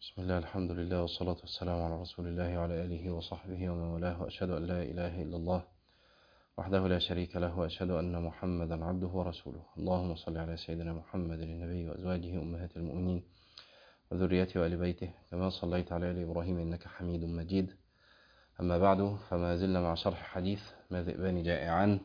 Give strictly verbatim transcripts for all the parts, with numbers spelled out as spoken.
بسم الله، الحمد لله، والصلاة والسلام على رسول الله وعلى آله وصحبه ومن والاه، وأشهد أن لا إله إلا الله وحده لا شريك له، وأشهد أن محمدا عبده ورسوله. اللهم صل على سيدنا محمد النبي وأزواجه أمهات المؤمنين وذريته وآل بيته كما صليت على آل إبراهيم إنك حميد مجيد. أما بعد، فما زلنا مع شرح حديث ما ذئبان جائعان.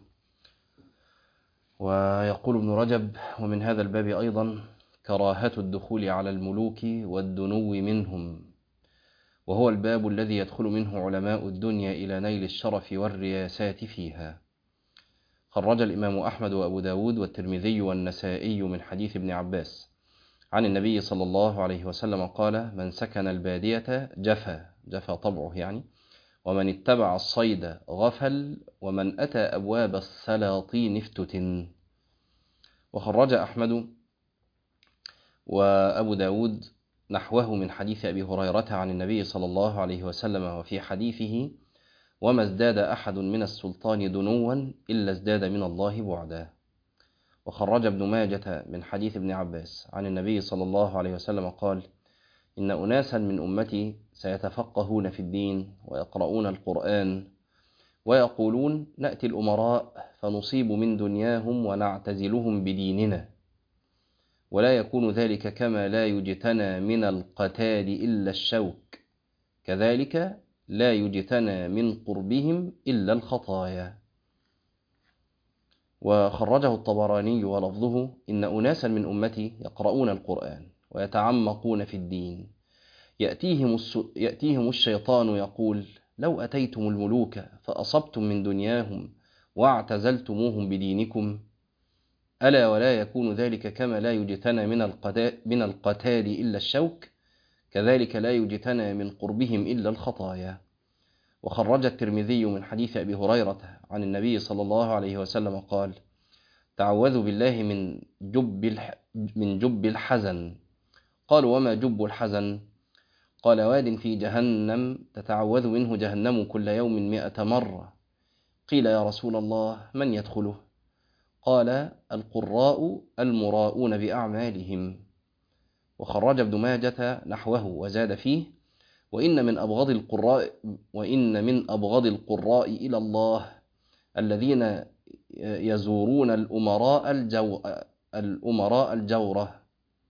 ويقول ابن رجب: ومن هذا الباب أيضا كراهة الدخول على الملوك والدنو منهم، وهو الباب الذي يدخل منه علماء الدنيا إلى نيل الشرف والرياسات فيها. خرج الإمام أحمد وأبو داود والترمذي والنسائي من حديث ابن عباس عن النبي صلى الله عليه وسلم قال: من سكن البادية جفا جفا طبعه يعني، ومن اتبع الصيد غفل، ومن أتى أبواب السلاطين افتتن. وخرج أحمد وأبو داود نحوه من حديث أبي هريرة عن النبي صلى الله عليه وسلم، وفي حديثه: وما ازداد أحد من السلطان دنوا إلا ازداد من الله بعدا. وخرج ابن ماجة من حديث ابن عباس عن النبي صلى الله عليه وسلم قال: إن أناسا من أمتي سيتفقهون في الدين ويقرؤون القرآن ويقولون: نأتي الأمراء فنصيب من دنياهم ونعتزلهم بديننا، ولا يكون ذلك كما لا يجتنى من القتال إلا الشوك، كذلك لا يجتنى من قربهم إلا الخطايا. وخرجه الطبراني ولفظه: إن أناسا من أمتي يقرؤون القرآن ويتعمقون في الدين، يأتيهم, الس... يأتيهم الشيطان يقول: لو أتيتم الملوك فأصبتم من دنياهم واعتزلتموهم بدينكم، ألا ولا يكون ذلك كما لا يجتنى من القتال, من القتال إلا الشوك، كذلك لا يجتنى من قربهم إلا الخطايا. وخرج الترمذي من حديث أبي هريرة عن النبي صلى الله عليه وسلم قال: تعوذوا بالله من جب من جب الحزن. قالوا: وما جب الحزن؟ قال: واد في جهنم تتعوذ منه جهنم كل يوم مئة مرة. قيل: يا رسول الله من يدخله؟ قال: القراء المراؤون بأعمالهم. وخرج ابن ماجة نحوه وزاد فيه: وإن من أبغض القراء وإن من أبغض القراء إلى الله الذين يزورون الأمراء الجو الأمراء الجورة.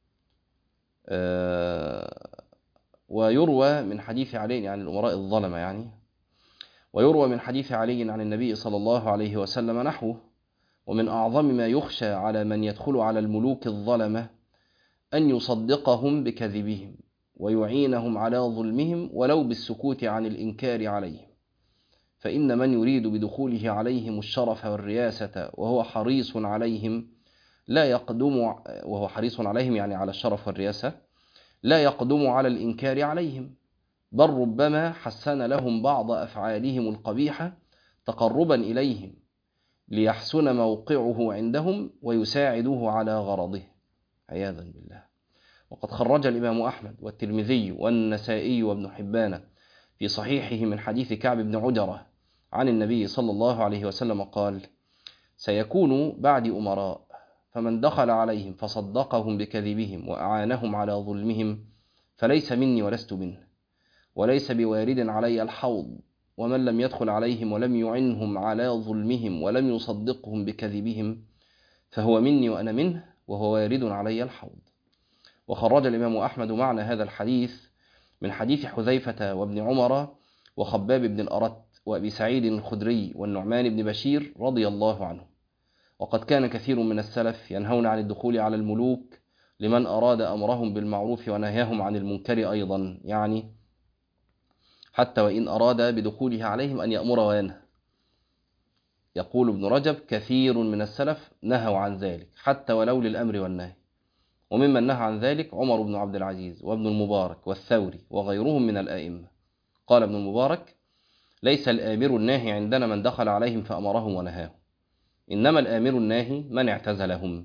ويروى من حديث علي عن الأمراء الظلمة يعني ويروى من حديث علي عن النبي صلى الله عليه وسلم نحوه: ومن أعظم ما يخشى على من يدخل على الملوك الظلمة أن يصدقهم بكذبهم ويعينهم على ظلمهم ولو بالسكوت عن الإنكار عليهم، فإن من يريد بدخوله عليهم الشرف والرياسة وهو حريص عليهم لا يقدم وهو حريص عليهم يعني على الشرف والرياسة لا يقدم على الإنكار عليهم، بل ربما حسن لهم بعض أفعالهم القبيحة تقربا إليهم ليحسن موقعه عندهم ويساعدوه على غرضه، عياذا بالله. وقد خرج الإمام أحمد والترمذي والنسائي وابن حبان في صحيحه من حديث كعب بن عجرة عن النبي صلى الله عليه وسلم قال: سيكون بعد أمراء، فمن دخل عليهم فصدقهم بكذبهم وأعانهم على ظلمهم فليس مني ولست منه، وليس بوارد علي الحوض، ومن لم يدخل عليهم ولم يعنهم على ظلمهم ولم يصدقهم بكذبهم فهو مني وأنا منه، وهو وارد علي الحوض. وخرج الإمام أحمد معنى هذا الحديث من حديث حذيفة وابن عمر وخباب بن الأرت وأبي سعيد الخدري والنعمان بن بشير رضي الله عنه. وقد كان كثير من السلف ينهون عن الدخول على الملوك لمن أراد أمرهم بالمعروف ونهيهم عن المنكر أيضا، يعني حتى وإن أراد بدخوله عليهم أن يأمر وينهى. يقول ابن رجب: كثير من السلف نهوا عن ذلك حتى ولو للأمر والنهي. وممن نهى عن ذلك عمر بن عبد العزيز وابن المبارك والثوري وغيرهم من الآئمة. قال ابن المبارك: ليس الآمر الناهي عندنا من دخل عليهم فأمرهم ونهاهم، إنما الآمر الناهي من اعتزلهم.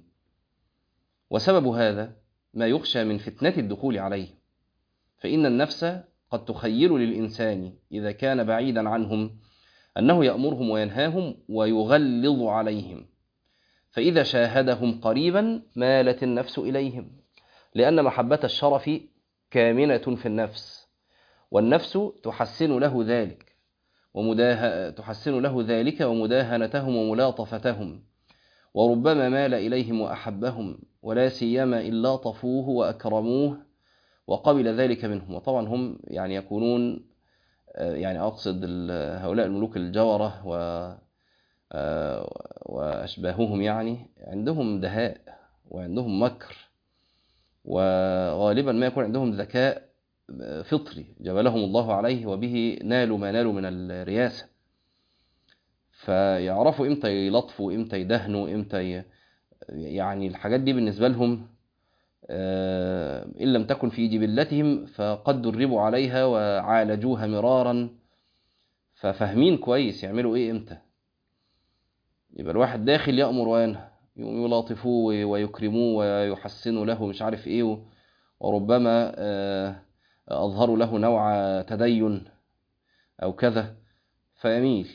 وسبب هذا ما يخشى من فتنة الدخول عليهم، فإن النفس قد تخيل للإنسان إذا كان بعيدا عنهم أنه يأمرهم وينهاهم ويغلظ عليهم، فإذا شاهدهم قريبا مالت النفس إليهم، لأن محبة الشرف كامنة في النفس، والنفس تحسن له ذلك ومداه... تحسن له ذلك ومداهنتهم وملاطفتهم، وربما مال إليهم وأحبهم، ولا سيما إن لاطفوه وأكرموه وقبل ذلك منهم. وطبعا هم يعني يكونون، يعني أقصد هؤلاء الملوك الجورة و وأشباههم، يعني عندهم دهاء وعندهم مكر، وغالبا ما يكون عندهم ذكاء فطري جبلهم الله عليه، وبه نالوا ما نالوا من الرياسة. فيعرفوا إمتى يلطفوا، إمتى يدهنوا، إمتى ي... يعني الحاجات دي بالنسبة لهم إن لم تكن في جبلتهم فقد دربوا عليها وعالجوها مرارا، ففاهمين كويس يعملوا إيه إمتى. يبقى الواحد داخل يأمر وينهى، يلاطفوه ويكرموه ويحسنوا له مش عارف إيه، وربما أظهروا له نوع تدين أو كذا فيميل.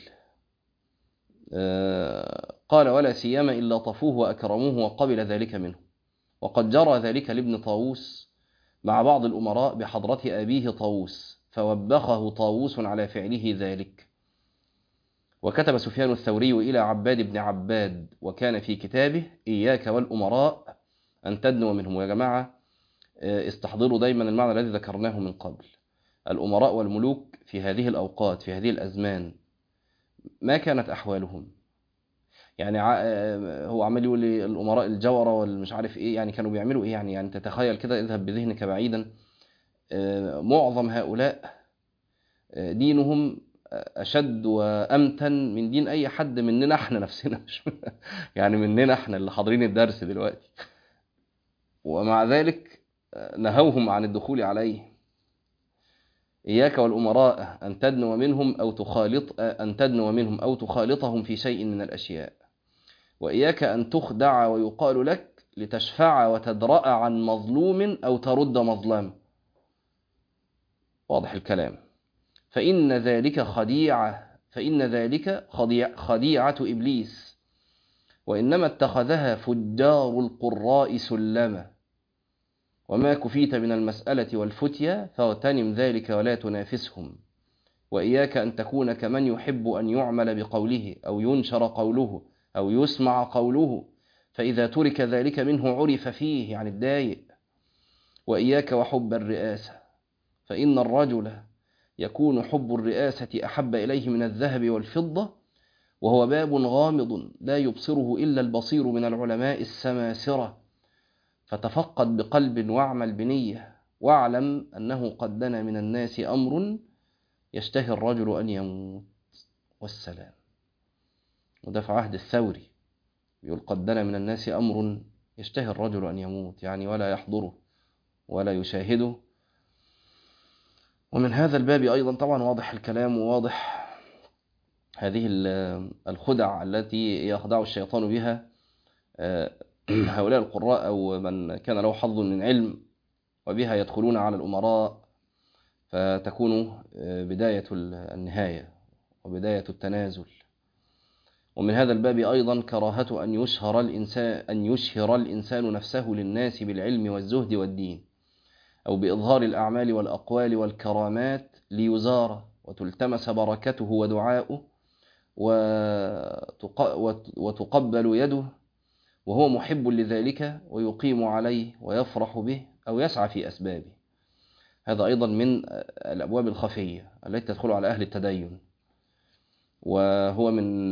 قال ولا سيما إن لطفوه وأكرموه وقبل ذلك منه. وقد جرى ذلك لابن طاووس مع بعض الأمراء بحضرة أبيه طاووس، فوبخه طاووس على فعله ذلك. وكتب سفيان الثوري إلى عباد بن عباد وكان في كتابه إياك والأمراء أن تدنو منهم. ويا جماعة استحضروا دايما المعنى الذي ذكرناه من قبل. الأمراء والملوك في هذه الأوقات في هذه الأزمان ما كانت أحوالهم؟ يعني هو عمال يقول لي الأمراء الجورة والمش عارف إيه، يعني كانوا بيعملوا إيه؟ يعني يعني تتخيل كده، اذهب بذهنك بعيدا. معظم هؤلاء دينهم أشد وأمتن من دين أي حد مننا احنا نفسنا، يعني مننا احنا اللي حاضرين الدرس دلوقتي، ومع ذلك نهوهم عن الدخول عليه. إياك والأمراء أن تدنو منهم أو تخالط أن تدنو منهم أو تخالطهم في شيء من الأشياء، وإياك أن تخدع ويقال لك لتشفع وتدرأ عن مظلوم أو ترد مظلم. واضح الكلام؟ فإن ذلك خديعة فإن ذلك خديع خديعة إبليس، وإنما اتخذها فجار القراء سلما. وما كفيت من المسألة والفتية فاغتنم ذلك ولا تنافسهم. وإياك أن تكون كمن يحب أن يعمل بقوله أو ينشر قوله أو يسمع قوله، فإذا ترك ذلك منه عرف فيه، يعني الضايق. وإياك وحب الرئاسة، فإن الرجل يكون حب الرئاسة أحب إليه من الذهب والفضة، وهو باب غامض لا يبصره إلا البصير من العلماء السماسرة. فتفقد بقلب واعمل بنية، واعلم أنه قد دنا من الناس أمر يشتهي الرجل أن يموت. والسلام. وده في عهد الثوري يقول قد دنا من الناس أمر يشتهي الرجل أن يموت، يعني ولا يحضره ولا يشاهده. ومن هذا الباب أيضا طبعا واضح الكلام، وواضح هذه الخدع التي يخدع الشيطان بها هؤلاء القراء أو من كان له حظ من علم، وبها يدخلون على الأمراء فتكون بداية النهاية وبداية التنازل. ومن هذا الباب أيضا كراهة أن يشهر الإنسان أن يشهر الإنسان نفسه للناس بالعلم والزهد والدين، أو بإظهار الأعمال والأقوال والكرامات ليزار وتلتمس بركته ودعاؤه وتقبل يده، وهو محب لذلك ويقيم عليه ويفرح به أو يسعى في أسبابه. هذا أيضا من الأبواب الخفية التي تدخل على أهل التدين، وهو من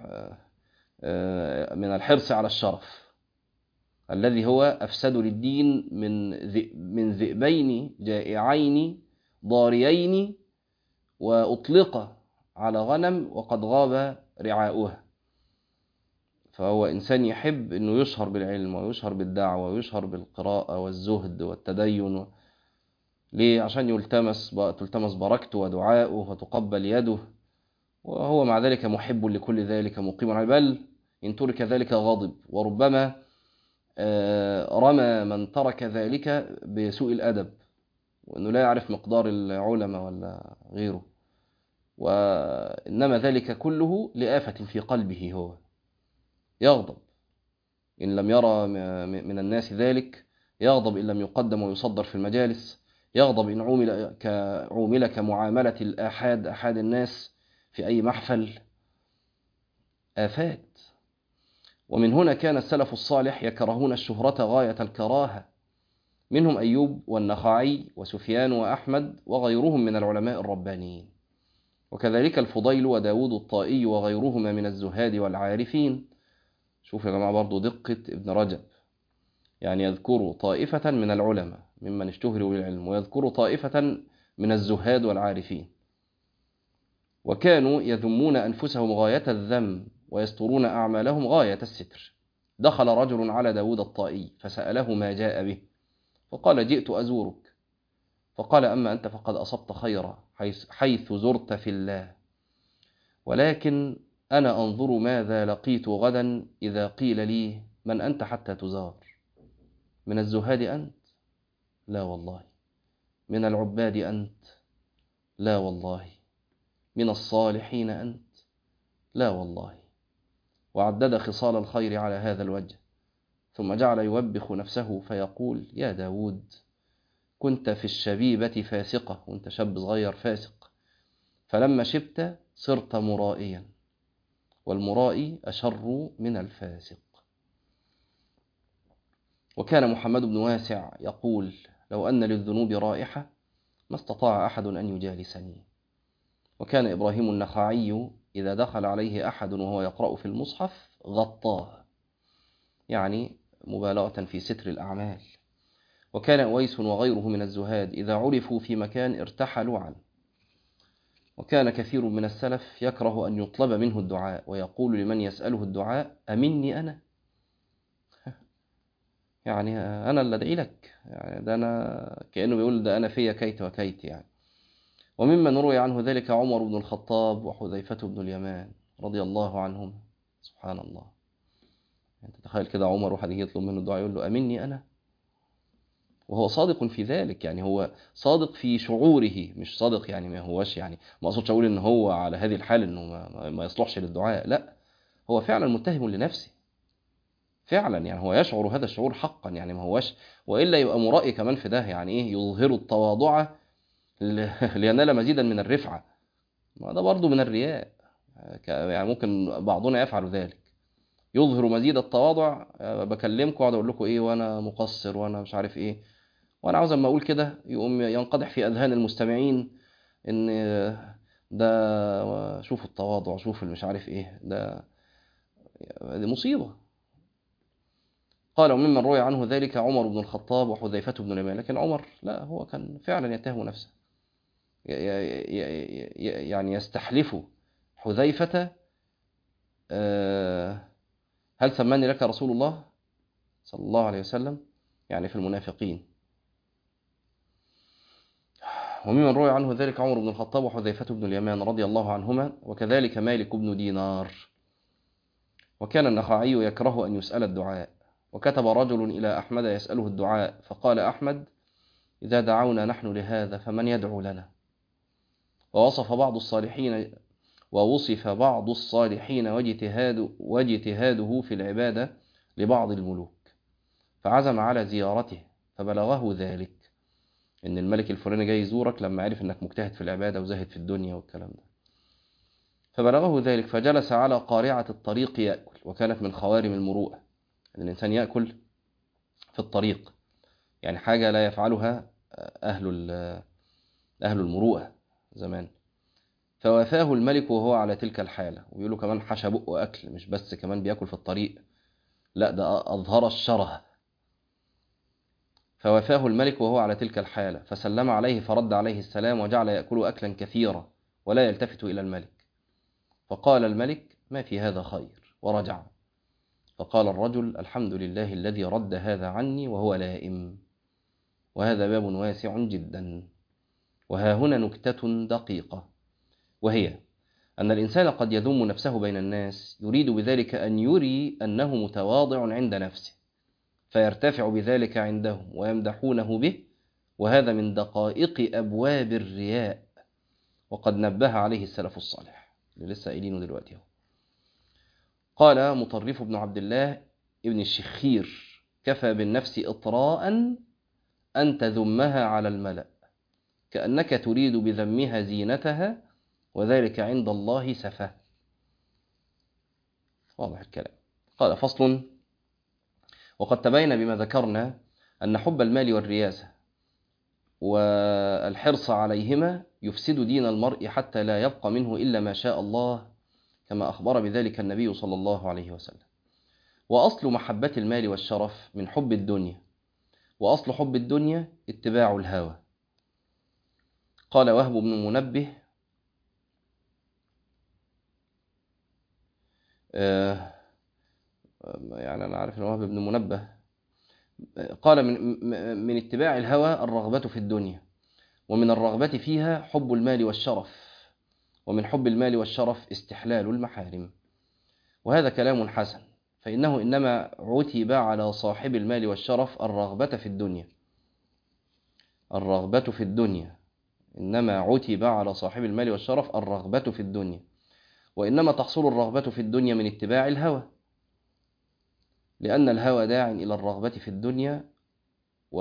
من الحرص على الشرف الذي هو أفسد للدين من من ذئبين جائعين ضاريين وأطلق على غنم وقد غاب رعاؤها. فهو إنسان يحب أنه يشهر بالعلم ويشهر بالدعوة ويشهر بالقراءة والزهد والتدين. ليه؟ عشان يلتمس تلتمس بركته ودعاؤه وتقبل يده، وهو مع ذلك محب لكل ذلك مقيم عليه، بل إن ترك ذلك غضب، وربما رمى من ترك ذلك بسوء الأدب، وأنه لا يعرف مقدار العلماء ولا غيره. وإنما ذلك كله لآفة في قلبه، هو يغضب إن لم يرى من الناس ذلك، يغضب إن لم يقدم ويصدر في المجالس، يغضب إن عومل كعومل كمعاملة الآحاد أحد الناس في أي محفل. آفات. ومن هنا كان السلف الصالح يكرهون الشهرة غاية الكراهة، منهم أيوب والنخعي وسفيان وأحمد وغيرهم من العلماء الربانيين، وكذلك الفضيل وداود الطائي وغيرهما من الزهاد والعارفين. شوف يا جماعة برضو دقة ابن رجب، يعني يذكر طائفة من العلماء ممن اشتهروا بالعلم، ويذكر طائفة من الزهاد والعارفين، وكانوا يذمون أنفسهم غاية الذم ويسترون أعمالهم غاية الستر. دخل رجل على داود الطائي فسأله ما جاء به، فقال جئت أزورك. فقال أما أنت فقد أصبت خيرا حيث, حيث زرت في الله، ولكن أنا أنظر ماذا لقيت غدا إذا قيل لي من أنت حتى تزار. من الزهاد أنت؟ لا والله. من العباد أنت؟ لا والله. من الصالحين أنت؟ لا والله. وعدد خصال الخير على هذا الوجه، ثم جعل يوبخ نفسه فيقول يا داود كنت في الشبيبة فاسقة، وانت شاب صغير فاسق، فلما شبت صرت مرائيا، والمرائي أشر من الفاسق. وكان محمد بن واسع يقول لو أن للذنوب رائحة ما استطاع أحد أن يجالسني. وكان إبراهيم النخعي إذا دخل عليه أحد وهو يقرأ في المصحف غطاه، يعني مبالغة في ستر الأعمال. وكان أويس وغيره من الزهاد إذا عرفوا في مكان ارتحلوا عنه. وكان كثير من السلف يكره أن يطلب منه الدعاء، ويقول لمن يسأله الدعاء أمني أنا، يعني أنا اللي أدعي لك، يعني ده أنا كأنه بيقول ده أنا فيا كيت وكيت يعني. وممن روي عنه ذلك عمر بن الخطاب وحذيفة بن اليمان رضي الله عنهم. سبحان الله، أنت تخيل كده عمر واحد يجي يطلب منه الدعاء يقول له أمني أنا، وهو صادق في ذلك، يعني هو صادق في شعوره، مش صادق يعني ما هوش، يعني ما أقصدش أقول إن هو على هذه الحال إنه ما, ما يصلحش للدعاء، لا، هو فعلا متهم لنفسه فعلا، يعني هو يشعر هذا الشعور حقا، يعني ما هوش، وإلا يبقى مرائي كمان في ده، يعني إيه يظهر التواضع لينال مزيدا من الرفعة، ما ده برضو من الرياء، يعني ممكن بعضنا يفعل ذلك، يظهر مزيد التواضع، بكلمكم واقعد اقول لكم ايه وانا مقصر وانا مش عارف ايه، وانا عاوز اما اقول كده يقوم ينقدح في اذهان المستمعين ان ده شوفوا التواضع، شوفوا مش عارف ايه ده، دي مصيبة. قال وممن روي عنه ذلك عمر بن الخطاب وحذيفة بن اليمان، لكن عمر لا، هو كان فعلا يتهم نفسه، يعني يستحلف حذيفة هل سماني لك رسول الله صلى الله عليه وسلم، يعني في المنافقين. وممن روي عنه ذلك عمر بن الخطاب وحذيفة بن اليمان رضي الله عنهما، وكذلك مالك بن دينار. وكان النخعي يكره أن يسأل الدعاء، وكتب رجل إلى أحمد يسأله الدعاء، فقال أحمد إذا دعونا نحن لهذا فمن يدعو لنا. ووصف بعض الصالحين ووصف بعض الصالحين واجتهاد واجتهاده في العبادة لبعض الملوك، فعزم على زيارته، فبلغه ذلك إن الملك الفلاني جاي يزورك لما عرف إنك مجتهد في العبادة وزاهد في الدنيا والكلام ده، فبلغه ذلك فجلس على قارعة الطريق يأكل، وكانت من خوارم المروءة أن الإنسان يأكل في الطريق، يعني حاجة لا يفعلها أهل أهل المروءة زمان. فوافاه الملك وهو على تلك الحالة، ويقولوا كمان حشى بقه أكل، مش بس كمان بيأكل في الطريق، لا ده أظهر الشره. فوافاه الملك وهو على تلك الحالة، فسلم عليه فرد عليه السلام، وجعل يأكل أكلا كثيرا ولا يلتفت إلى الملك. فقال الملك ما في هذا خير، ورجع. فقال الرجل الحمد لله الذي رد هذا عني وهو لائم. وهذا باب واسع جدا. وها هنا نكتة دقيقة، وهي أن الإنسان قد يذم نفسه بين الناس يريد بذلك أن يري أنه متواضع عند نفسه، فيرتفع بذلك عندهم ويمدحونه به، وهذا من دقائق أبواب الرياء، وقد نبه عليه السلف الصالح اللي لسه قايلينه دلوقتي. قال مطرف بن عبد الله ابن الشخير كفى بالنفس إطراء أن تذمها على الملأ، كأنك تريد بذمها زينتها وذلك عند الله سفه. واضح الكلام. قال فصل: وقد تبين بما ذكرنا أن حب المال والرياسة والحرص عليهما يفسد دين المرء حتى لا يبقى منه إلا ما شاء الله، كما أخبر بذلك النبي صلى الله عليه وسلم. وأصل محبة المال والشرف من حب الدنيا، وأصل حب الدنيا اتباع الهوى. قال وهب بن منبه: آه يعني أنا عارف أن وهب بن منبه قال من, من اتباع الهوى الرغبة في الدنيا، ومن الرغبة فيها حب المال والشرف، ومن حب المال والشرف استحلال المحارم. وهذا كلام حسن، فإنه إنما عتب على صاحب المال والشرف الرغبة في الدنيا الرغبة في الدنيا إنما عتب على صاحب المال والشرف الرغبة في الدنيا وإنما تحصل الرغبة في الدنيا من اتباع الهوى، لأن الهوى داع إلى الرغبة في الدنيا و...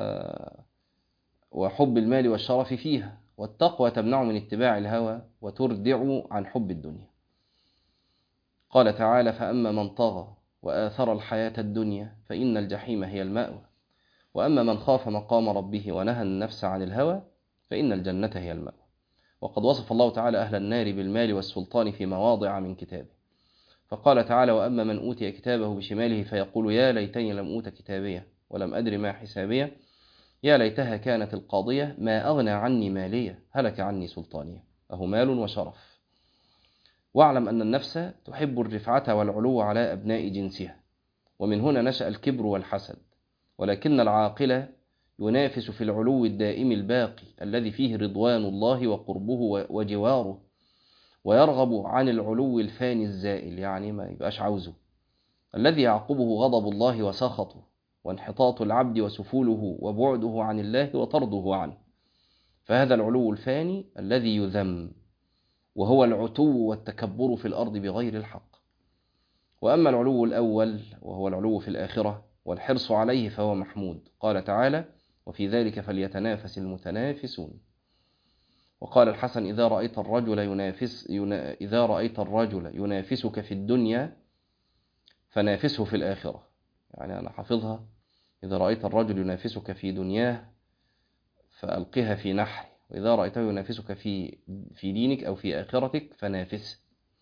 وحب المال والشرف فيها، والتقوى تمنع من اتباع الهوى وتردع عن حب الدنيا. قال تعالى: فأما من طغى وآثر الحياة الدنيا فإن الجحيم هي المأوى، وأما من خاف مقام ربه ونهى النفس عن الهوى فإن الجنة هي المأوى. وقد وصف الله تعالى أهل النار بالمال والسلطان في مواضع من كتابه، فقال تعالى: وأما من أوتي كتابه بشماله فيقول يا ليتني لم أوت كتابيه ولم أدر ما حسابيه، يا ليتها كانت القاضية ما أغنى عني مالية هلك عني سلطانية. أهو مال وشرف. واعلم أن النفس تحب الرفعة والعلو على أبناء جنسها، ومن هنا نشأ الكبر والحسد. ولكن العاقل ينافس في العلو الدائم الباقي الذي فيه رضوان الله وقربه وجواره، ويرغب عن العلو الفاني الزائل، يعني ما يبقاش عاوزه، الذي يعقبه غضب الله وسخطه وانحطاط العبد وسفوله وبعده عن الله وطرده عنه. فهذا العلو الفاني الذي يذم، وهو العتو والتكبر في الأرض بغير الحق. وأما العلو الأول وهو العلو في الآخرة والحرص عليه فهو محمود. قال تعالى: وفي ذلك فليتنافس المتنافسون. وقال الحسن: إذا رأيت الرجل ينافس ينا إذا رأيت الرجل ينافسك في الدنيا فنافسه في الآخرة. يعني أنا حافظها: إذا رأيت الرجل ينافسك في دنياه فألقها في نحر، وإذا رأيته ينافسك في في دينك أو في آخرتك فنافسه.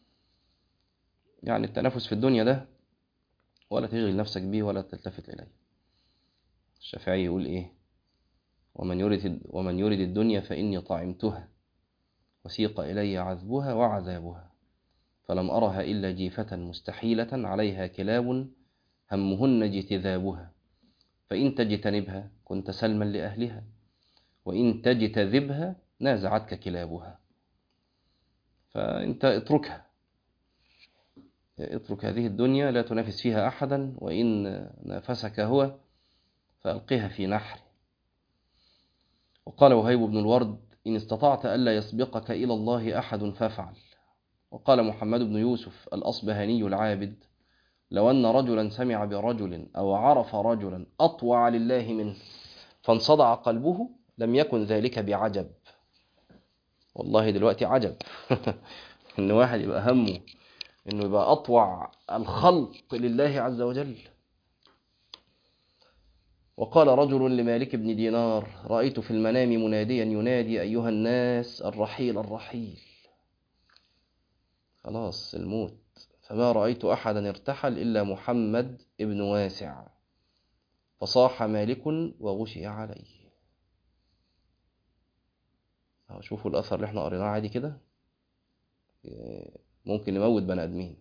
يعني التنافس في الدنيا ده ولا تشغل نفسك به ولا تلتفت إليه. الشافعي يقول إيه: ومن يرد ومن يرد الدنيا فإني طعمتها وسيق إلي عذبها وعذابها، فلم أرها إلا جيفة مستحيلة عليها كلاب همهن اجتذابها، فإن تجتنبها كنت سلما لأهلها، وإن تجتذبها نازعتك كلابها. فأنت اتركها اترك هذه الدنيا، لا تنافس فيها أحدا، وإن نافسك هو فألقها في نحر. وقال وهيب بن الورد: إن استطعت ألا يسبقك إلى الله أحد فافعل. وقال محمد بن يوسف الأصبهاني العابد: لو أن رجلا سمع برجل أو عرف رجلا أطوع لله منه فانصدع قلبه لم يكن ذلك بعجب. والله دلوقتي عجب إن واحد يبقى همه إنه يبقى أطوع الخلق لله عز وجل. وقال رجل لمالك بن دينار: رأيت في المنام مناديا ينادي أيها الناس الرحيل الرحيل. خلاص الموت. فما رأيت أحدا ارتحل إلا محمد ابن واسع، فصاح مالك وغشي عليه. شوفوا الأثر اللي احنا قريناه عادي كده ممكن يموت بني آدمين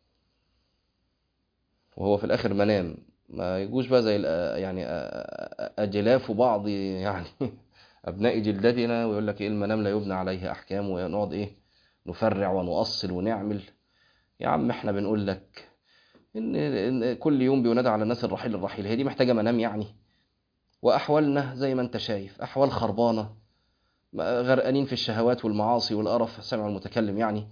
وهو في الآخر منام. ما يجوش بقى زي يعني أجلاف بعض يعني أبناء جلدتنا ويقول لك إيه المنام لا يبنى عليه أحكام، ونقعد إيه نفرع ونؤصل ونعمل. يا عم احنا بنقول لك إن, إن كل يوم بينادى على الناس الرحيل الرحيل، هي دي محتاجة منام يعني؟ وأحوالنا زي ما أنت شايف أحوال خربانة، غرقانين في الشهوات والمعاصي والقرف، سمع المتكلم يعني،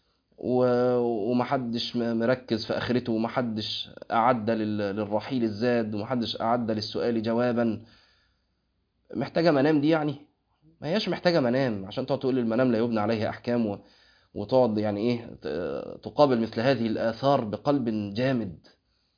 ومحدش مركز في آخرته، ومحدش أعد للرحيل الزاد، ومحدش أعد للسؤال جوابا. محتاجة منام دي يعني؟ ما هياش محتاجة منام عشان تقعد تقول المنام لا يبنى عليه أحكام و... وتقعد يعني إيه تقابل مثل هذه الآثار بقلب جامد،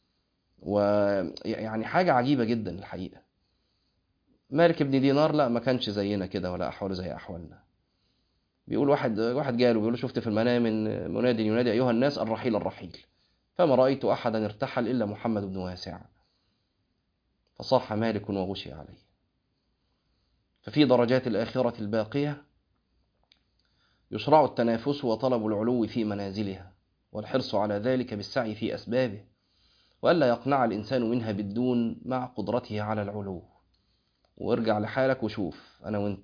ويعني حاجة عجيبة جدا الحقيقة. مالك بن دينار لا ما كانش زينا كده ولا أحواله زي أحوالنا. بيقول واحد واحد جاله بيقول شفت في المنام من منادي ينادي أيها الناس الرحيل الرحيل، فما رأيت أحدا ارتحل إلا محمد بن واسع، فصاح مالك وغشي عليه. ففي درجات الآخرة الباقية يشرع التنافس وطلب العلو في منازلها، والحرص على ذلك بالسعي في أسبابه، وألا يقنع الإنسان منها بالدون مع قدرته على العلو. وارجع لحالك وشوف أنا وإنت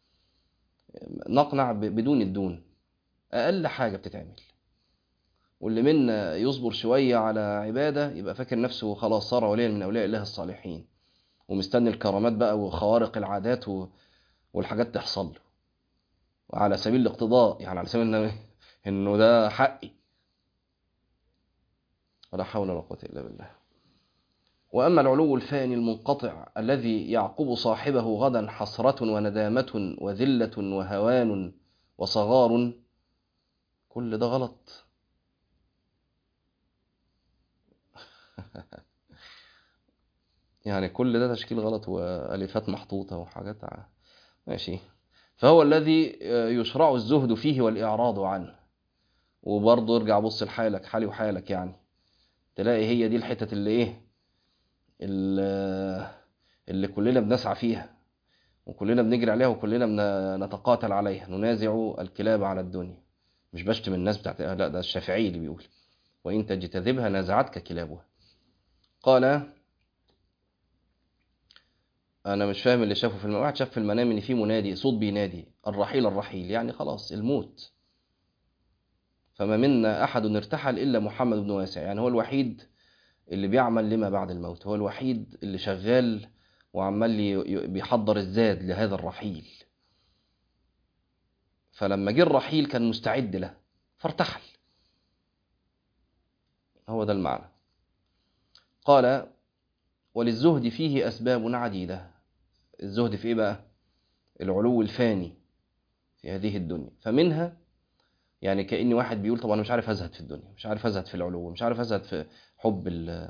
نقنع بدون الدون، أقل حاجة بتتعمل. واللي منا يصبر شوية على عبادة يبقى فاكر نفسه خلاص صار وليا من أولياء الله الصالحين، ومستني الكرامات بقى وخوارق العادات والحاجات تحصل له، وعلى سبيل الاقتضاء، يعني على سبيل إنه إنه ده حقي. ولا حول ولا قوة إلا بالله. وأما العلو الفاني المنقطع الذي يعقب صاحبه غدا حسرة وندامة وذلة وهوان وصغار، كل ده غلط. يعني كل ده تشكيل غلط وألفات محطوطة وحاجات ماشي. فهو الذي يشرع الزهد فيه والإعراض عنه. وبرضه ارجع بص لحالك، حالي وحالك، يعني تلاقي هي دي الحتة اللي ايه اللي كلنا بنسعى فيها وكلنا بنجري عليها وكلنا نتقاتل عليها، ننازع الكلاب على الدنيا. مش بشتم الناس بتاعت، لا ده الشافعي اللي بيقول وإن تجتذبها نازعتك كلابها. قال أنا مش فاهم اللي شافه في المنام. واحد شاف في المنام إن في منادي صوت بينادي الرحيل الرحيل، يعني خلاص الموت. فما منا أحد ارتحل إلا محمد بن واسع، يعني هو الوحيد اللي بيعمل لما بعد الموت، هو الوحيد اللي شغال وعمال بيحضر الزاد لهذا الرحيل. فلما جه الرحيل كان مستعد له فارتحل. هو ده المعنى. قال وللزهد فيه أسباب عديدة. الزهد في إيه بقى؟ العلو الفاني في هذه الدنيا. فمنها يعني كأن واحد بيقول طب أنا مش عارف أزهد في الدنيا، مش عارف أزهد في العلو، مش عارف أزهد في حب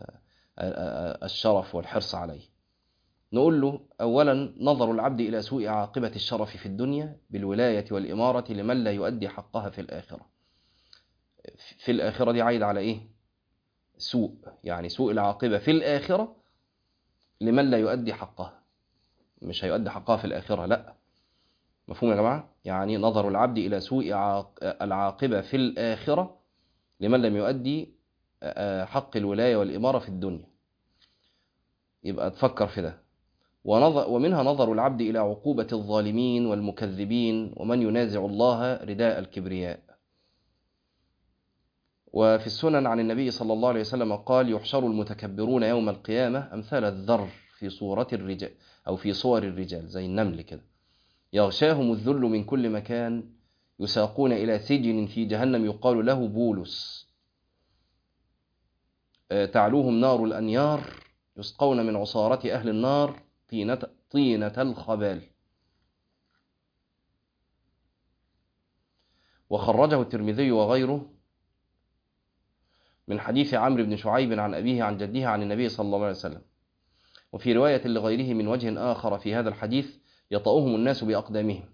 الشرف والحرص عليه. نقول له أولا نظر العبد إلى سوء عاقبة الشرف في الدنيا بالولاية والإمارة لمن لا يؤدي حقها في الآخرة. في الآخرة دي عايد على إيه؟ سوء، يعني سوء العاقبة في الآخرة لمن لا يؤدي حقها، مش هيؤدي حقها في الآخرة، لا. مفهوم يا جماعة؟ يعني نظر العبد إلى سوء العاقبة في الآخرة لمن لم يؤدي حق الولاية والإمارة في الدنيا. يبقى تفكر في ده. ونظر ومنها نظر العبد إلى عقوبة الظالمين والمكذبين ومن ينازع الله رداء الكبرياء. وفي السنن عن النبي صلى الله عليه وسلم قال يحشر المتكبرون يوم القيامة أمثال الذر في صورة الرجال أو في صور الرجال زي النمل كده، يغشاهم الذل من كل مكان، يساقون إلى سجن في جهنم يقال له بولس، تعلوهم نار الأنيار، يسقون من عصارة أهل النار طينة, طينة الخبال. وخرجه الترمذي وغيره من حديث عمرو بن شعيب عن أبيه عن جده عن النبي صلى الله عليه وسلم. وفي رواية لغيره من وجه آخر في هذا الحديث يطأهم الناس بأقدامهم.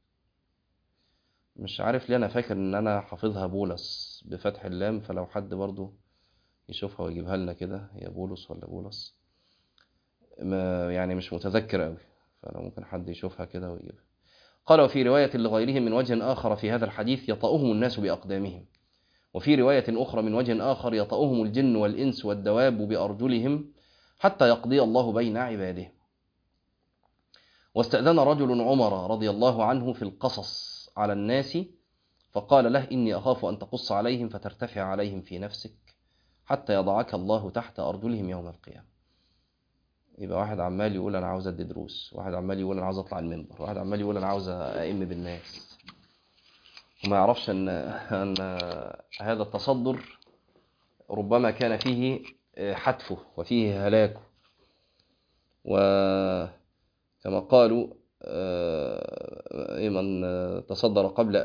مش عارف ليه أنا فاكر إن أنا حافظها بولس بفتح اللام، فلو حد برضو يشوفها ويجيبها لنا كده، هي بولس ولا بولس، ما يعني مش متذكر قوي، فلو ممكن حد يشوفها كده ويجيبها. قال وفي رواية لغيره من وجه آخر في هذا الحديث يطأهم الناس بأقدامهم. وفي رواية أخرى من وجه آخر يطأهم الجن والإنس والدواب بأرجلهم حتى يقضي الله بين عباده. واستأذن رجل عمر رضي الله عنه في القصص على الناس فقال له إني أخاف أن تقص عليهم فترتفع عليهم في نفسك حتى يضعك الله تحت أرجلهم يوم القيامة. يبقى واحد عمال يقول أنا عاوز أدي دروس، واحد عمال يقول أنا عاوز أطلع المنبر، واحد عمال يقول أنا عاوز أئم بالناس، وما يعرفش أن, أن هذا التصدر ربما كان فيه حتفه وفيه هلاكه. وكما قالوا إيه من تصدر قبل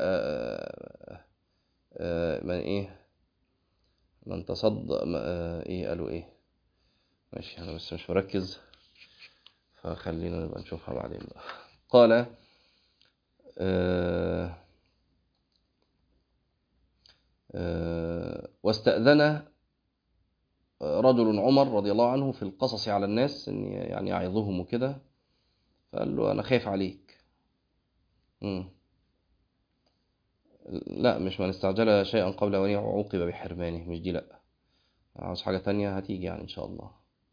من إيه من تصدر إيه قالوا إيه ماشي، أنا بس مش مركز فخلينا نبقى نشوفها بعدين بقى. قال آه آه واستأذن رجل عمر رضي الله عنه في القصص على الناس، إن يعني يعظهم وكده، فقال له أنا خايف عليك. مم. لا مش من استعجل شيئا قبل أن عوقب بحرمانه، مش دي، لا عاوز حاجة تانية هتيجي يعني إن شاء الله.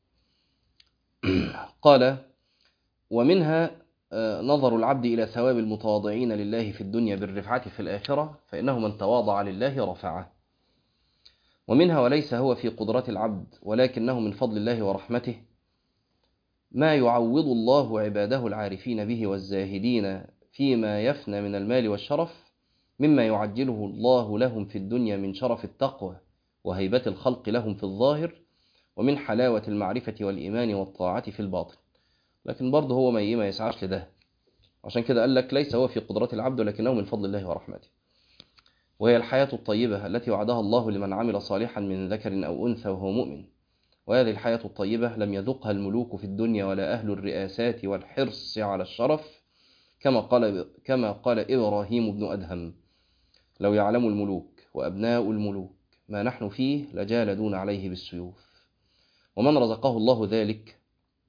قال ومنها نظر العبد إلى ثواب المتواضعين لله في الدنيا بالرفعة في الآخرة، فإنه من تواضع لله رفعه. ومنها وليس هو في قدرات العبد ولكنه من فضل الله ورحمته ما يعوض الله عباده العارفين به والزاهدين فيما يفنى من المال والشرف، مما يعجله الله لهم في الدنيا من شرف التقوى وهيبة الخلق لهم في الظاهر، ومن حلاوة المعرفة والإيمان والطاعة في الباطن. لكن برضه هو ما ما يسعاش لده، عشان كده قال لك ليس هو في قدرات العبد ولكنه من فضل الله ورحمته. وهي الحياة الطيبة التي وعدها الله لمن عمل صالحا من ذكر أو أنثى وهو مؤمن. وهذه الحياة الطيبة لم يذقها الملوك في الدنيا ولا أهل الرئاسات والحرص على الشرف، كما قال كما قال إبراهيم بن أدهم: لو يعلم الملوك وأبناء الملوك ما نحن فيه لجالدون عليه بالسيوف. ومن رزقه الله ذلك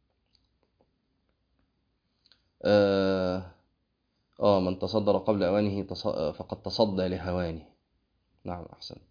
آه, آه من تصدر قبل أوانه فقد تصدى لهوانه. نعم أحسنت.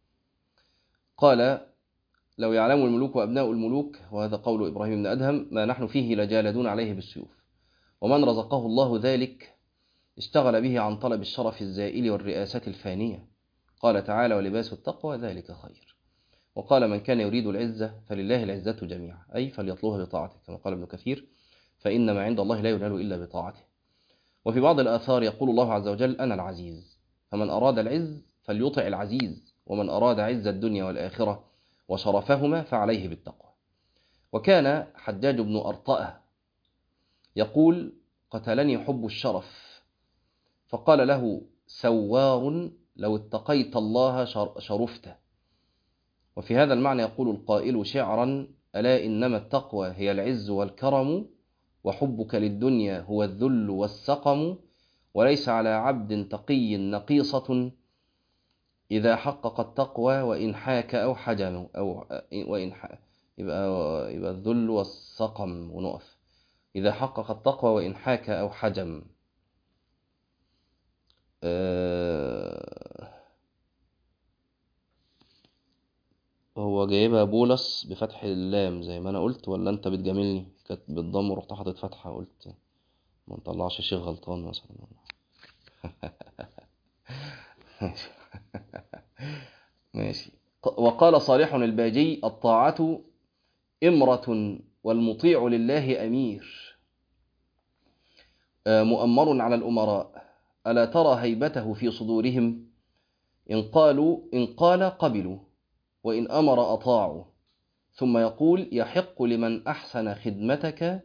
قال لو يعلم الملوك وأبناء الملوك، وهذا قول إبراهيم بن أدهم، ما نحن فيه لجالدون عليه بالسيوف. ومن رزقه الله ذلك اشتغل به عن طلب الشرف الزائل والرئاسة الفانية. قال تعالى: ولباس التقوى ذلك خير. وقال: من كان يريد العزة فلله العزة جميعا، أي فليطلبها بطاعته، كما قال ابن كثير: فإن ما عند الله لا ينال إلا بطاعته. وفي بعض الآثار يقول الله عز وجل: أنا العزيز، فمن أراد العز فليطع العزيز، ومن أراد عز الدنيا والآخرة وشرفهما فعليه بالتقوى. وكان حجاج بن أرطأة يقول: قتلني حب الشرف، فقال له سوار: لو اتقيت الله شرفت. وفي هذا المعنى يقول القائل شعرا: ألا إنما التقوى هي العز والكرم، وحبك للدنيا هو الذل والسقم، وليس على عبد تقي نقيصة إذا حقق التقوى وإن حاك أو حجم أو وإن حاك. يبقى يبقى الذل والسقم ونقف: إذا حقق التقوى وإن حاك أو حجم. أه هو جايبها بولس بفتح اللام زي ما أنا قلت، ولا أنت بتجاملني؟ كانت بالضم ورحت حاطط فتحة، قلت ما نطلعش شيخ غلطان مثلا. ماشي. وقال صالح الباجي: الطاعة إمرة والمطيع لله أمير، مؤمر على الأمراء، ألا ترى هيبته في صدورهم؟ إن قالوا إن قال قبلوا، وإن أمر أطاعوا. ثم يقول: يحق لمن أحسن خدمتك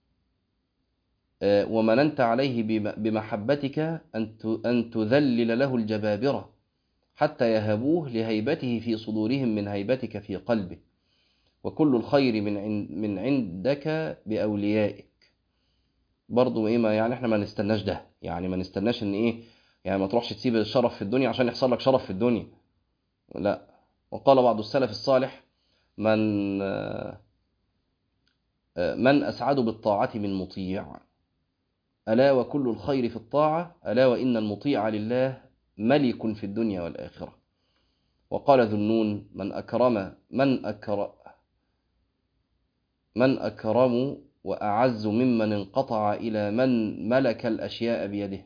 ومننت عليه بمحبتك أن تذلل له الجبابرة حتى يهبوه لهيبته في صدورهم من هيبتك في قلبه، وكل الخير من من عندك بأوليائك. برضو إيه، ما يعني إحنا ما نستناش ده، يعني ما نستناش إن إيه، يعني ما تروحش تسيب الشرف في الدنيا عشان يحصل لك شرف في الدنيا، لا. وقال بعض السلف الصالح: من من أسعد بالطاعة من مطيع، ألا وكل الخير في الطاعة، ألا وإن المطيع لله ملك في الدنيا والآخرة. وقال ذو النون: من أكرم من أكرم من أكرم وأعز ممن انقطع إلى من ملك الأشياء بيده.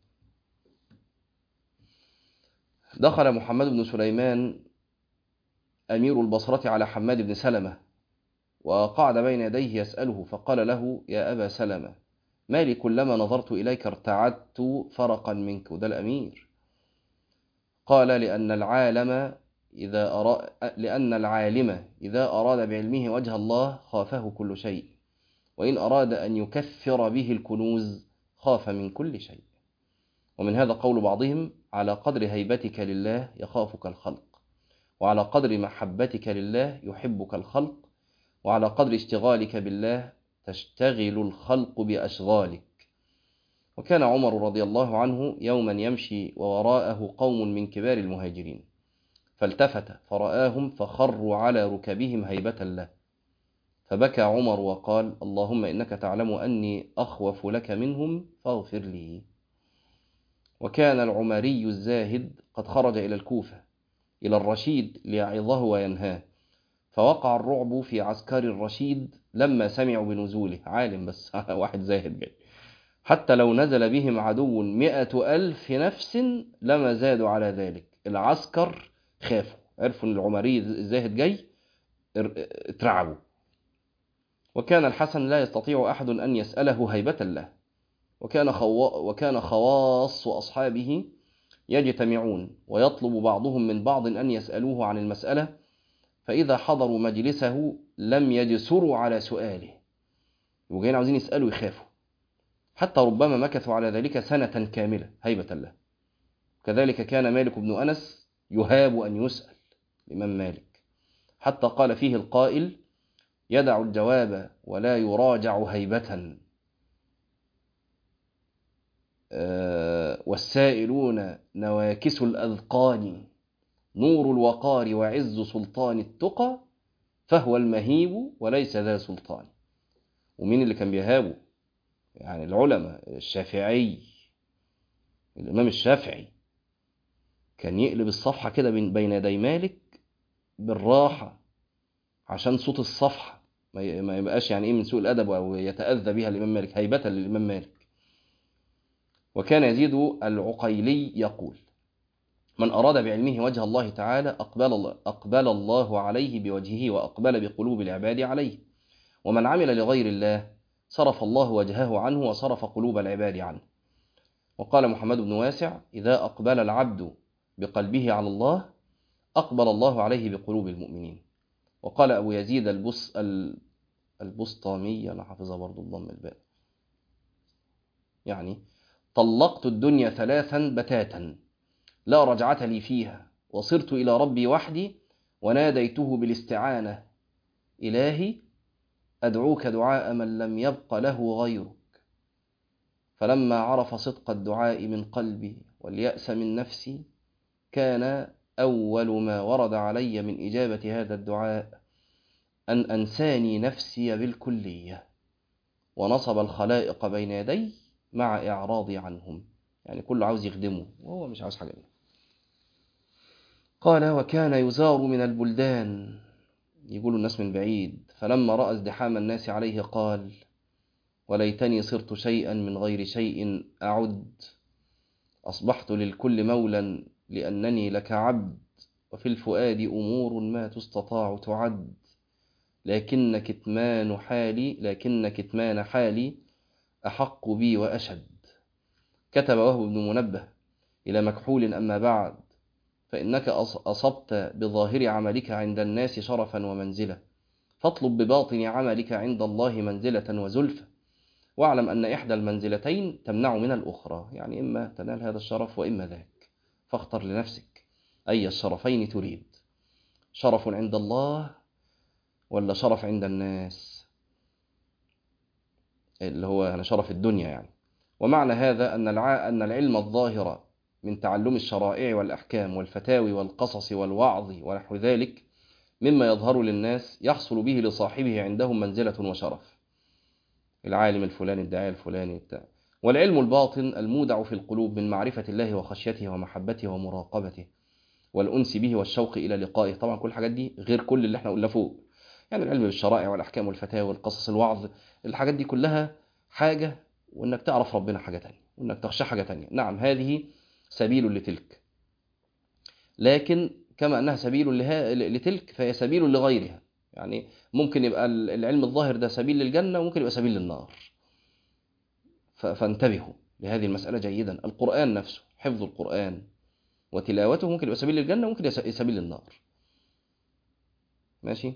دخل محمد بن سليمان أمير البصرة على حماد بن سلمة، وقعد بين يديه يسأله، فقال له: يا أبا سلمة، ما لي كلما نظرت إليك ارتعدت فرقا منك؟ وده الأمير. قال: لأن العالم إذا أراد لأن العالم إذا أراد بعلمه وجه الله خافه كل شيء، وإن أراد أن يكثر به الكنوز خاف من كل شيء. ومن هذا قول بعضهم: على قدر هيبتك لله يخافك الخلق، وعلى قدر محبتك لله يحبك الخلق، وعلى قدر اشتغالك بالله تشتغل الخلق بأشغالك. وكان عمر رضي الله عنه يوما يمشي ووراءه قوم من كبار المهاجرين، فالتفت فرآهم فخروا على ركبهم هيبة له، فبكى عمر وقال: اللهم إنك تعلم أني أخوف لك منهم فاغفر لي. وكان العمري الزاهد قد خرج إلى الكوفة إلى الرشيد ليعظه وينهاه، فوقع الرعب في عسكر الرشيد لما سمعوا بنزوله. عالم بس واحد زاهد جاي، حتى لو نزل بهم عدو مئة ألف نفس لما زادوا على ذلك. العسكر خافوا، عرفوا أن العمري الزاهد جاي، اترعبوا. وكان الحسن لا يستطيع أحد أن يسأله هيبة له، وكان, خوا... وكان خواص أصحابه يجتمعون ويطلب بعضهم من بعض أن يسألوه عن المسألة، فإذا حضروا مجلسه لم يجسروا على سؤاله، وجايين عاوزين يسألوا يخافوا، حتى ربما مكثوا على ذلك سنة كاملة هيبة له. كذلك كان مالك بن أنس يهاب أن يسأل، الإمام مالك، حتى قال فيه القائل: يدع الجواب ولا يراجع هيبة، والسائلون نواكس الأذقان، نور الوقار وعز سلطان التقى، فهو المهيب وليس ذا سلطان. ومين اللي كان بيهابه؟ يعني العلماء. الشافعي، الإمام الشافعي كان يقلب الصفحة كده بين يدي مالك بالراحة عشان صوت الصفحة ما يبقاش يعني إيه من سوء الأدب أو يتأذى بها الإمام مالك، هيبة للإمام مالك. وكان يزيد العقيلي يقول: من أراد بعلمه وجه الله تعالى أقبل الله, أقبل الله عليه بوجهه، وأقبل بقلوب العباد عليه. ومن عمل لغير الله صرف الله وجهه عنه وصرف قلوب العباد عنه. وقال محمد بن واسع: إذا أقبل العبد بقلبه على الله أقبل الله عليه بقلوب المؤمنين. وقال أبو يزيد البس البسطامي، أنا حافظها برضو الضم الباء، يعني: طلقت الدنيا ثلاثا بتاتا لا رجعة لي فيها، وصرت إلى ربي وحدي وناديته بالاستعانة: إلهي أدعوك دعاء من لم يبق له غيرك. فلما عرف صدق الدعاء من قلبي واليأس من نفسي، كان أول ما ورد علي من إجابة هذا الدعاء أن أنساني نفسي بالكلية، ونصب الخلائق بين يدي مع إعراضي عنهم. يعني كله عاوز يخدمه وهو مش عاوز حاجة منه. قال: وكان يزار من البلدان، يقول الناس من بعيد، فلما رأى ازدحام الناس عليه قال: وليتني صرت شيئا من غير شيء أعد، أصبحت للكل مولا لأنني لك عبد، وفي الفؤاد أمور ما تستطاع تعد، لكن كتمان حالي لكن كتمان حالي أحق بي وأشد. كتب وهب بن منبه إلى مكحول: أما بعد، فإنك أصبت بظاهر عملك عند الناس شرفا ومنزلة، فاطلب بباطن عملك عند الله منزلة وزلفة، واعلم أن إحدى المنزلتين تمنع من الأخرى، يعني إما تنال هذا الشرف وإما ذاك، فاختر لنفسك أي الشرفين تريد، شرف عند الله ولا شرف عند الناس، اللي هو أنا شرف الدنيا يعني. ومعنى هذا أن أن العلم الظاهر من تعلم الشرائع والأحكام والفتاوي والقصص والوعظ ونحو ذلك مما يظهر للناس يحصل به لصاحبه عندهم منزلة وشرف، العالم الفلاني، الداعية الفلاني بتاع. والعلم الباطن المودع في القلوب من معرفة الله وخشيته ومحبته ومراقبته والأنس به والشوق إلى لقائه. طبعا كل الحاجات دي غير كل اللي احنا قلنا فوق، يعني العلم بالشرائع والأحكام والفتاوى والقصص الوعظ، الحاجات دي كلها حاجة، وإنك تعرف ربنا حاجة تانية، وإنك تخشى حاجة تانية. نعم هذه سبيل لتلك، لكن كما أنها سبيل لتلك فهي سبيل لغيرها. يعني ممكن يبقى العلم الظاهر ده سبيل للجنة، وممكن يبقى سبيل للنار، فانتبهوا لهذه المسألة جيدا. القرآن نفسه، حفظ القرآن وتلاوته ممكن يبقى سبيل للجنة وممكن يبقى سبيل للنار. ماشي.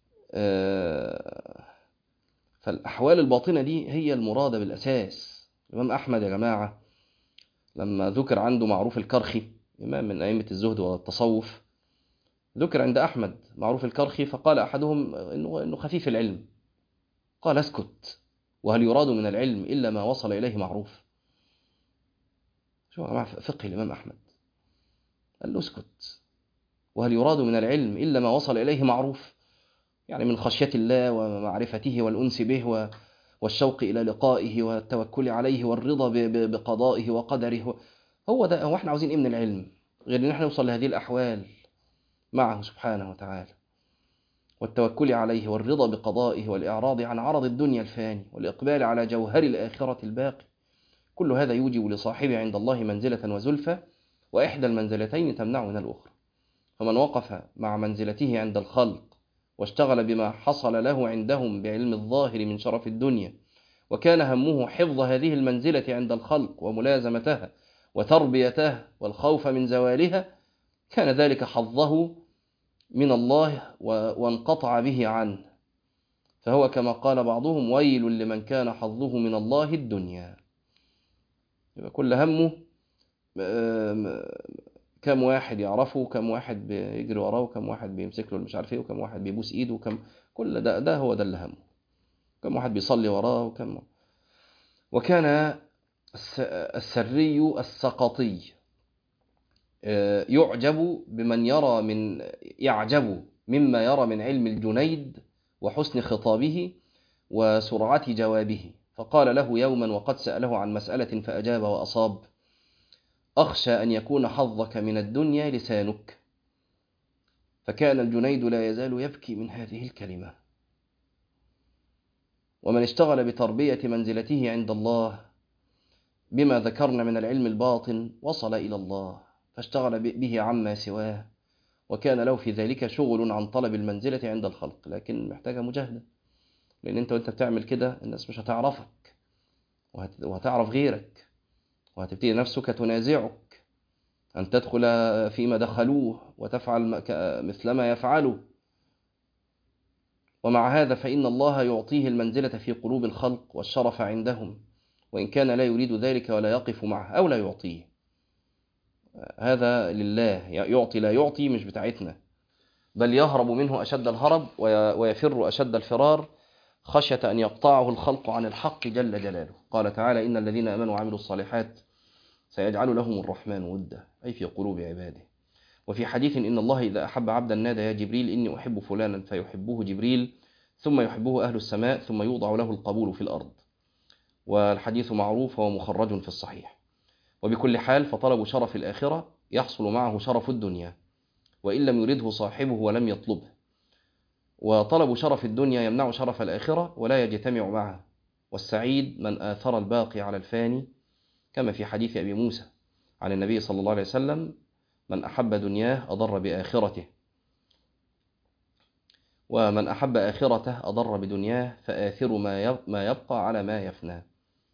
آه فالأحوال الباطنة دي هي المرادة بالأساس، الإمام أحمد يا جماعة لما ذكر عنده معروف الكرخي، إمام من أئمة الزهد والتصوف، ذكر عند أحمد معروف الكرخي فقال أحدهم إنه, إنه خفيف العلم، قال اسكت، وهل يراد من العلم إلا ما وصل إليه معروف؟ شو يا جماعة فقه الإمام أحمد، قال له اسكت، وهل يراد من العلم إلا ما وصل إليه معروف، يعني من خشية الله ومعرفته والأنس به والشوق إلى لقائه والتوكل عليه والرضا بقضائه وقدره. هو ده. هو احنا عاوزين إيه من العلم غير إن احنا نوصل لهذه الأحوال معه سبحانه وتعالى، والتوكل عليه والرضا بقضائه والإعراض عن عرض الدنيا الفاني والإقبال على جوهر الآخرة الباقي. كل هذا يوجب لصاحبه عند الله منزلة وزلفة، وإحدى المنزلتين تمنع من الأخرى. فمن وقف مع منزلته عند الخلق واشتغل بما حصل له عندهم بعلم الظاهر من شرف الدنيا، وكان همه حفظ هذه المنزلة عند الخلق وملازمتها وتربيتها والخوف من زوالها، كان ذلك حظه من الله وانقطع به عنه. فهو كما قال بعضهم ويل لمن كان حظه من الله الدنيا. يبقى كل همه كم واحد يعرفه، كم واحد بيجري وراه، وكم واحد بيمسك له مش عارف ايه، وكم واحد بيبوس ايده، وكم كل ده ده هو ده اللي همه، كم واحد بيصلي وراه، وكم. وكان السري السقطي يعجب بمن يرى من يعجب مما يرى من علم الجنيد وحسن خطابه وسرعة جوابه، فقال له يوما وقد سأله عن مسألة فأجاب وأصاب: أخشى أن يكون حظك من الدنيا لسانك. فكان الجنيد لا يزال يبكي من هذه الكلمة. ومن اشتغل بتربية منزلته عند الله بما ذكرنا من العلم الباطن وصل إلى الله، فاشتغل به عما سواه، وكان له في ذلك شغل عن طلب المنزلة عند الخلق، لكن محتاجة مجاهدة، لأن أنت وأنت بتعمل كده الناس مش هتعرفك وهتعرف غيرك، وهتبتدي نفسك تنازعك أن تدخل فيما دخلوه وتفعل مثلما يفعلوا. ومع هذا فإن الله يعطيه المنزلة في قلوب الخلق والشرف عندهم، وإن كان لا يريد ذلك ولا يقف معه أو لا يعطيه. هذا لله، يعطي لا يعطي مش بتاعتنا، بل يهرب منه أشد الهرب ويفر أشد الفرار خشية أن يقطعه الخلق عن الحق جل جلاله. قال تعالى: إن الذين آمنوا وعملوا الصالحات سيجعل لهم الرحمن ودا، أي في قلوب عباده. وفي حديث: إن الله إذا أحب عبدا نادى يا جبريل إني أحب فلانا، فيحبه جبريل ثم يحبه أهل السماء ثم يوضع له القبول في الأرض. والحديث معروف ومخرج في الصحيح. وبكل حال فطلب شرف الآخرة يحصل معه شرف الدنيا وإن لم يرده صاحبه ولم يطلبه، وطلب شرف الدنيا يمنع شرف الآخرة ولا يجتمع معه. والسعيد من آثر الباقي على الفاني، كما في حديث أبي موسى عن النبي صلى الله عليه وسلم: من أحب دنياه أضر بآخرته، ومن أحب آخرته أضر بدنياه، فآثر ما يبقى على ما يفنى.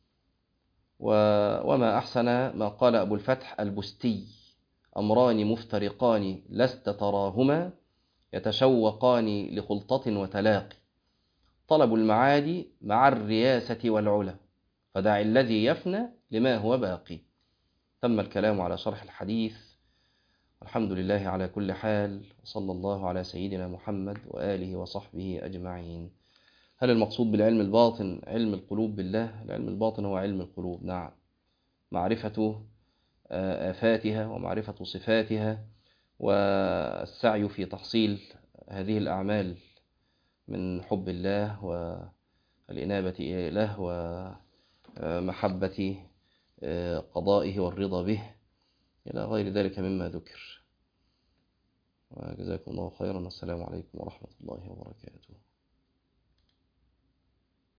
وما أحسن ما قال أبو الفتح البستي: أمران مفترقان لست تراهما يتشوقان لخلطة وتلاقي، طلب المعادي مع الرياسة والعلا، فدع الذي يفنى لما هو باقي. تم الكلام على شرح الحديث، الحمد لله على كل حال، وصلى الله على سيدنا محمد وآله وصحبه أجمعين. هل المقصود بالعلم الباطن علم القلوب بالله؟ العلم الباطن هو علم القلوب، نعم، معرفة آفاتها ومعرفة صفاتها، والسعي في تحصيل هذه الأعمال من حب الله والإنابة إليه ومحبة قضائه والرضا به إلى غير ذلك مما ذكر. وجزاكم الله خيرا، والسلام عليكم ورحمة الله وبركاته.